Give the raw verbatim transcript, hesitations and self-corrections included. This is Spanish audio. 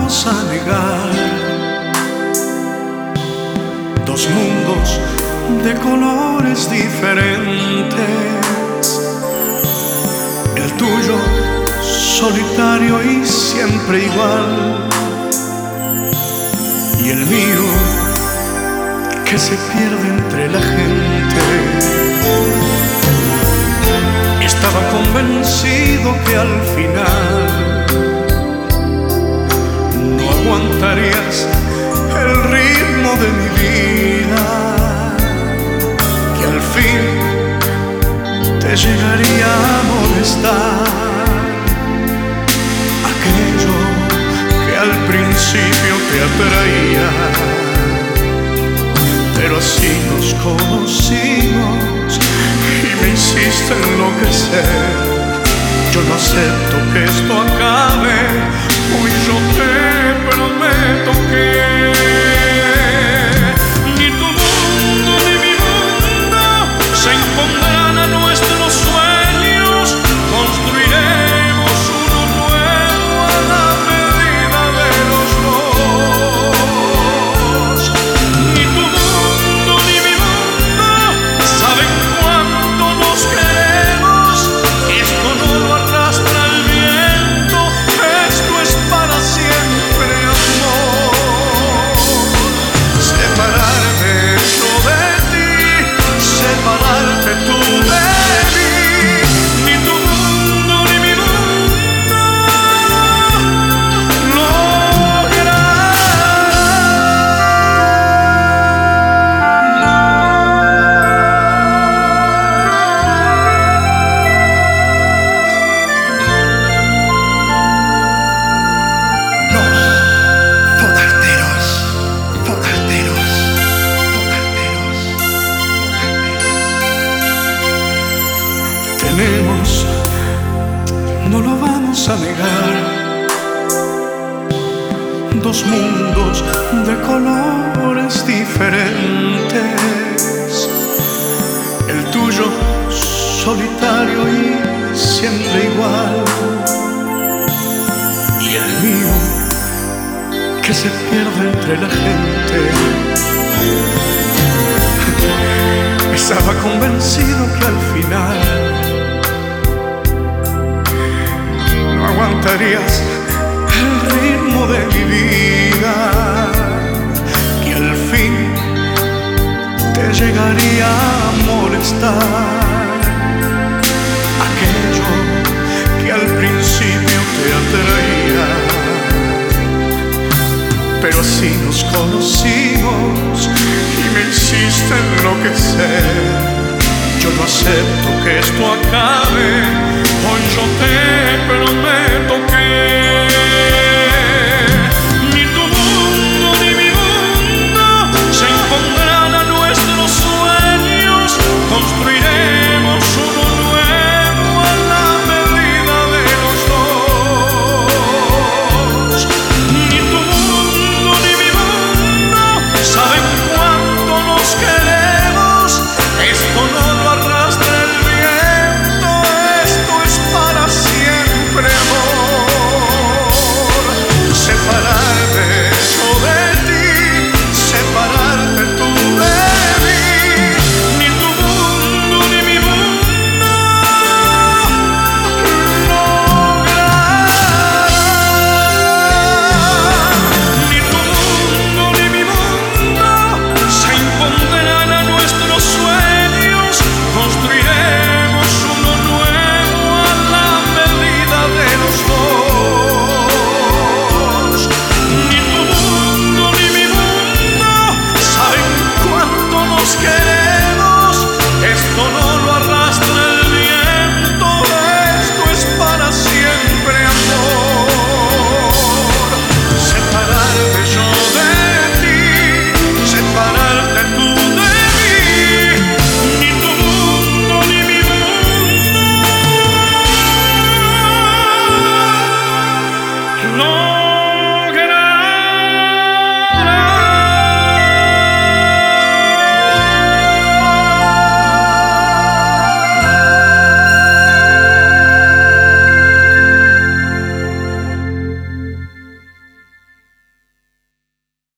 vamos a negar. Dos mundos de colores diferentes, el tuyo solitario y siempre igual, y el mío que se pierde entre la gente. Estaba convencido que al final no aguantarías el ritmo de mi vida, que al fin te llegaría a molestar aquello que al principio te atraía. Pero así nos conocimos y me hiciste enloquecer. Yo no acepto que esto acabe, hoy yo te prometo que ni tu mundo ni mi mundo se impondrán a nuestros sueños. Construiremos uno nuevo a la medida de los dos. Ni tu mundo ni mi mundo saben cuánto nos queremos. Esto no lo arrastra el viento, esto es para siempre, amor. Separarme yo de ti, separarte tú de mí. Ni tu mundo ni mi mundo Forasteros, forasteros, forasteros, forasteros. Tenemos, no lo vamos a negar, dos mundos de colores diferentes, el tuyo solitario y siempre igual, y el mío que se pierde entre la gente. Estaba convencido que al final no aguantarías el ritmo de mi vida, que al fin te llegaría a molestar aquello que al principio te atraía. Pero así nos conocimos y me hiciste enloquecer. Yo no acepto que esto acabe,